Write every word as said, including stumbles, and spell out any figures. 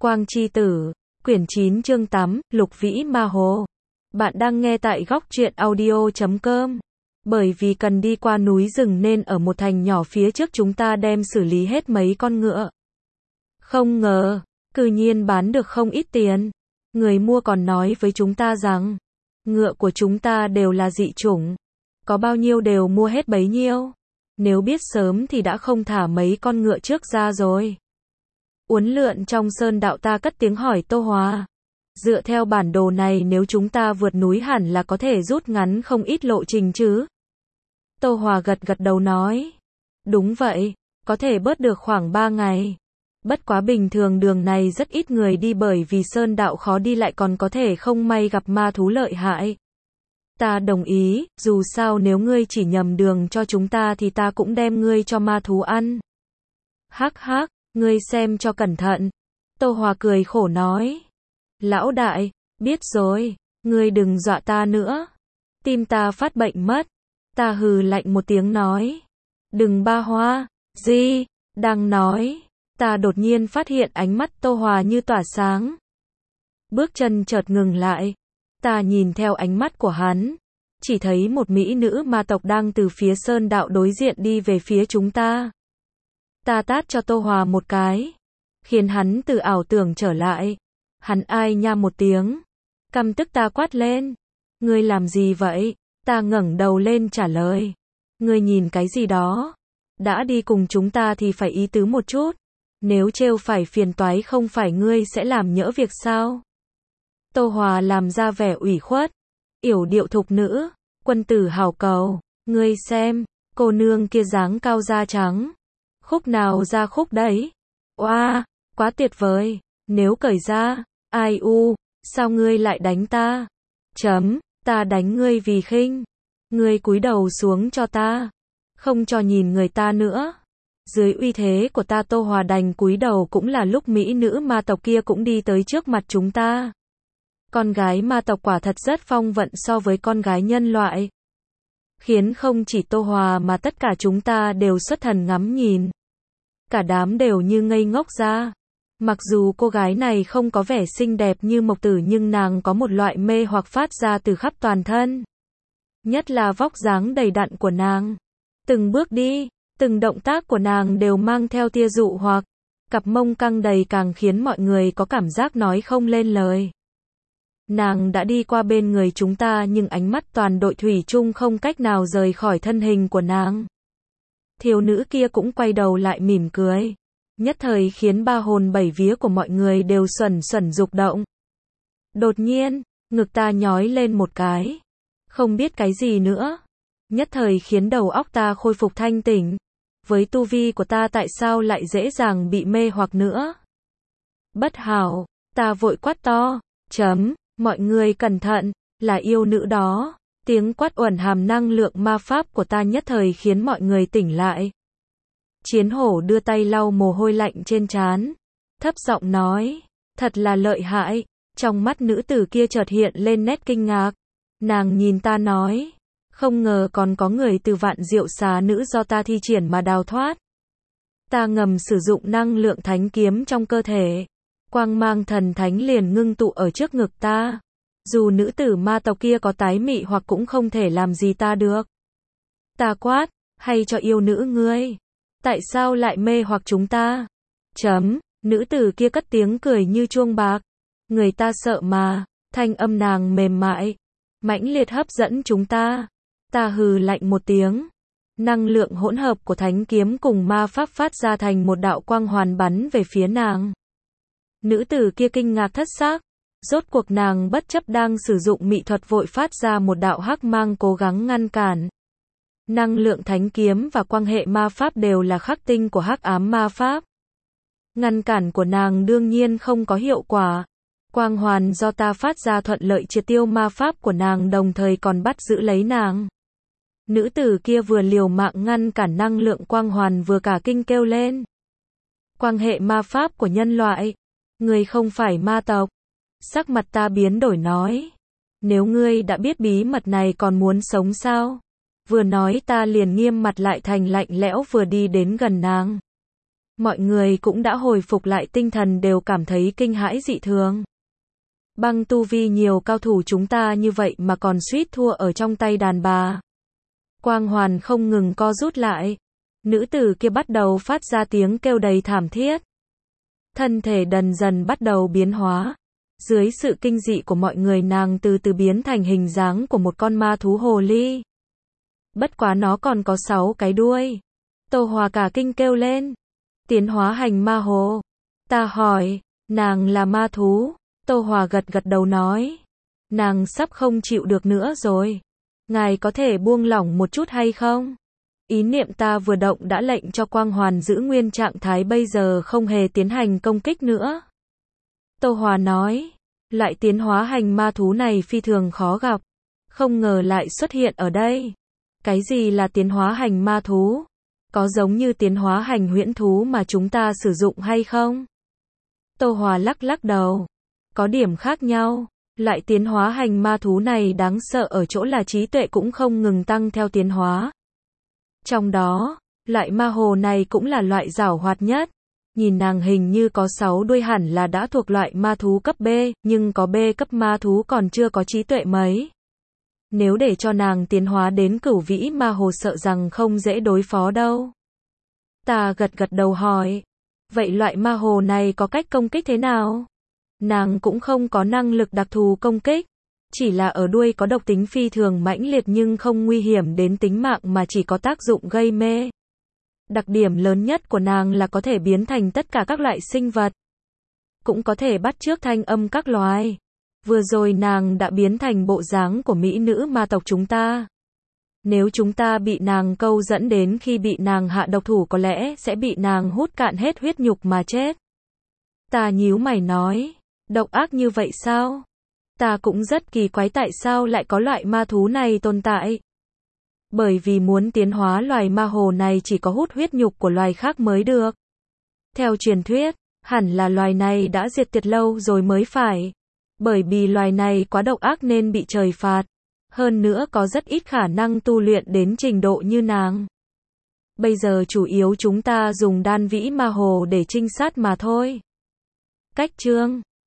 Quang Chi Tử, quyển chín chương tám, Lục Vĩ Ma Hồ. Bạn đang nghe tại góc truyện audio chấm com. Bởi vì cần đi qua núi rừng nên ở một thành nhỏ phía trước chúng ta đem xử lý hết mấy con ngựa. Không ngờ, cư nhiên bán được không ít tiền. Người mua còn nói với chúng ta rằng, ngựa của chúng ta đều là dị chủng. Có bao nhiêu đều mua hết bấy nhiêu. Nếu biết sớm thì đã không thả mấy con ngựa trước ra rồi. Uốn lượn trong sơn đạo ta cất tiếng hỏi Tô Hòa. Dựa theo bản đồ này nếu chúng ta vượt núi hẳn là có thể rút ngắn không ít lộ trình chứ. Tô Hòa gật gật đầu nói. Đúng vậy, có thể bớt được khoảng ba ngày. Bất quá bình thường đường này rất ít người đi bởi vì sơn đạo khó đi lại còn có thể không may gặp ma thú lợi hại. Ta đồng ý, dù sao nếu ngươi chỉ nhầm đường cho chúng ta thì ta cũng đem ngươi cho ma thú ăn. Hắc hắc, ngươi xem cho cẩn thận. Tô Hòa cười khổ nói. Lão đại, biết rồi, ngươi đừng dọa ta nữa. Tim ta phát bệnh mất. Ta hừ lạnh một tiếng nói. Đừng ba hoa, gì, đang nói. Ta đột nhiên phát hiện ánh mắt Tô Hòa như tỏa sáng. Bước chân chợt ngừng lại. Ta nhìn theo ánh mắt của hắn. Chỉ thấy một mỹ nữ ma tộc đang từ phía sơn đạo đối diện đi về phía chúng ta. Ta tát cho Tô Hòa một cái. Khiến hắn từ ảo tưởng trở lại. Hắn ai nha một tiếng. Căm tức ta quát lên. Ngươi làm gì vậy? Ta ngẩng đầu lên trả lời. Ngươi nhìn cái gì đó? Đã đi cùng chúng ta thì phải ý tứ một chút. Nếu trêu phải phiền toái không phải ngươi sẽ làm nhỡ việc sao? Tô Hòa làm ra vẻ ủy khuất. Yểu điệu thục nữ. Quân tử hảo cầu. Ngươi xem. Cô nương kia dáng cao da trắng. Khúc nào ra khúc đấy? Oa, quá tuyệt vời. Nếu cởi ra. Ai u, sao ngươi lại đánh ta? Chấm, ta đánh ngươi vì khinh. Ngươi cúi đầu xuống cho ta. Không cho nhìn người ta nữa. Dưới uy thế của ta Tô Hòa đành cúi đầu cũng là lúc mỹ nữ ma tộc kia cũng đi tới trước mặt chúng ta. Con gái ma tộc quả thật rất phong vận so với con gái nhân loại. Khiến không chỉ Tô Hòa mà tất cả chúng ta đều xuất thần ngắm nhìn. Cả đám đều như ngây ngốc ra. Mặc dù cô gái này không có vẻ xinh đẹp như Mộc Tử nhưng nàng có một loại mê hoặc phát ra từ khắp toàn thân. Nhất là vóc dáng đầy đặn của nàng. Từng bước đi, từng động tác của nàng đều mang theo tia dụ hoặc. Cặp mông căng đầy càng khiến mọi người có cảm giác nói không lên lời. Nàng đã đi qua bên người chúng ta nhưng ánh mắt toàn đội thủy chung không cách nào rời khỏi thân hình của nàng. Thiếu nữ kia cũng quay đầu lại mỉm cười. Nhất thời khiến ba hồn bảy vía của mọi người đều xuẩn xuẩn rục động. Đột nhiên, ngực ta nhói lên một cái. Không biết cái gì nữa. Nhất thời khiến đầu óc ta khôi phục thanh tỉnh. Với tu vi của ta tại sao lại dễ dàng bị mê hoặc nữa? Bất hảo, ta vội quát to. Chấm, mọi người cẩn thận, là yêu nữ đó. Tiếng quát uẩn hàm năng lượng ma pháp của ta nhất thời khiến mọi người tỉnh lại. Chiến hổ đưa tay lau mồ hôi lạnh trên trán. Thấp giọng nói. Thật là lợi hại. Trong mắt nữ tử kia chợt hiện lên nét kinh ngạc. Nàng nhìn ta nói. Không ngờ còn có người từ vạn diệu xà nữ do ta thi triển mà đào thoát. Ta ngầm sử dụng năng lượng thánh kiếm trong cơ thể. Quang mang thần thánh liền ngưng tụ ở trước ngực ta. Dù nữ tử ma tộc kia có tái mị hoặc cũng không thể làm gì ta được. Ta quát. Hay cho yêu nữ ngươi. Tại sao lại mê hoặc chúng ta? Chấm, nữ tử kia cất tiếng cười như chuông bạc. Người ta sợ mà, thanh âm nàng mềm mại, mãnh liệt hấp dẫn chúng ta. Ta hừ lạnh một tiếng. Năng lượng hỗn hợp của thánh kiếm cùng ma pháp phát ra thành một đạo quang hoàn bắn về phía nàng. Nữ tử kia kinh ngạc thất xác. Rốt cuộc nàng bất chấp đang sử dụng mị thuật vội phát ra một đạo hắc mang cố gắng ngăn cản. Năng lượng thánh kiếm và quan hệ ma pháp đều là khắc tinh của hắc ám ma pháp. Ngăn cản của nàng đương nhiên không có hiệu quả. Quang hoàn do ta phát ra thuận lợi triệt tiêu ma pháp của nàng đồng thời còn bắt giữ lấy nàng. Nữ tử kia vừa liều mạng ngăn cản năng lượng quang hoàn vừa cả kinh kêu lên. Quan hệ ma pháp của nhân loại. Người không phải ma tộc. Sắc mặt ta biến đổi nói. Nếu ngươi đã biết bí mật này còn muốn sống sao? Vừa nói ta liền nghiêm mặt lại thành lạnh lẽo vừa đi đến gần nàng. Mọi người cũng đã hồi phục lại tinh thần đều cảm thấy kinh hãi dị thường. Băng tu vi nhiều cao thủ chúng ta như vậy mà còn suýt thua ở trong tay đàn bà. Quang hoàn không ngừng co rút lại. Nữ tử kia bắt đầu phát ra tiếng kêu đầy thảm thiết. Thân thể dần dần bắt đầu biến hóa. Dưới sự kinh dị của mọi người nàng từ từ biến thành hình dáng của một con ma thú hồ ly. Bất quá nó còn có sáu cái đuôi. Tô Hòa cả kinh kêu lên. Tiến hóa hành ma hồ. Ta hỏi, nàng là ma thú. Tô Hòa gật gật đầu nói. Nàng sắp không chịu được nữa rồi. Ngài có thể buông lỏng một chút hay không? Ý niệm ta vừa động đã lệnh cho Quang Hoàn giữ nguyên trạng thái bây giờ không hề tiến hành công kích nữa. Tô Hòa nói. Loại tiến hóa hành ma thú này phi thường khó gặp. Không ngờ lại xuất hiện ở đây. Cái gì là tiến hóa hành ma thú? Có giống như tiến hóa hành huyễn thú mà chúng ta sử dụng hay không? Tô Hòa lắc lắc đầu. Có điểm khác nhau. Loại tiến hóa hành ma thú này đáng sợ ở chỗ là trí tuệ cũng không ngừng tăng theo tiến hóa. Trong đó, loại ma hồ này cũng là loại giảo hoạt nhất. Nhìn nàng hình như có sáu đuôi hẳn là đã thuộc loại ma thú cấp B, nhưng có B cấp ma thú còn chưa có trí tuệ mấy. Nếu để cho nàng tiến hóa đến cửu vĩ ma hồ sợ rằng không dễ đối phó đâu. Ta gật gật đầu hỏi. Vậy loại ma hồ này có cách công kích thế nào? Nàng cũng không có năng lực đặc thù công kích. Chỉ là ở đuôi có độc tính phi thường mãnh liệt nhưng không nguy hiểm đến tính mạng mà chỉ có tác dụng gây mê. Đặc điểm lớn nhất của nàng là có thể biến thành tất cả các loại sinh vật. Cũng có thể bắt chước thanh âm các loài. Vừa rồi nàng đã biến thành bộ dáng của mỹ nữ ma tộc chúng ta. Nếu chúng ta bị nàng câu dẫn đến khi bị nàng hạ độc thủ có lẽ sẽ bị nàng hút cạn hết huyết nhục mà chết. Ta nhíu mày nói, độc ác như vậy sao? Ta cũng rất kỳ quái tại sao lại có loại ma thú này tồn tại. Bởi vì muốn tiến hóa loài ma hồ này chỉ có hút huyết nhục của loài khác mới được. Theo truyền thuyết, hẳn là loài này đã diệt tuyệt lâu rồi mới phải. Bởi vì loài này quá độc ác nên bị trời phạt. Hơn nữa có rất ít khả năng tu luyện đến trình độ như nàng. Bây giờ chủ yếu chúng ta dùng đan vĩ ma hồ để trinh sát mà thôi. Cách chương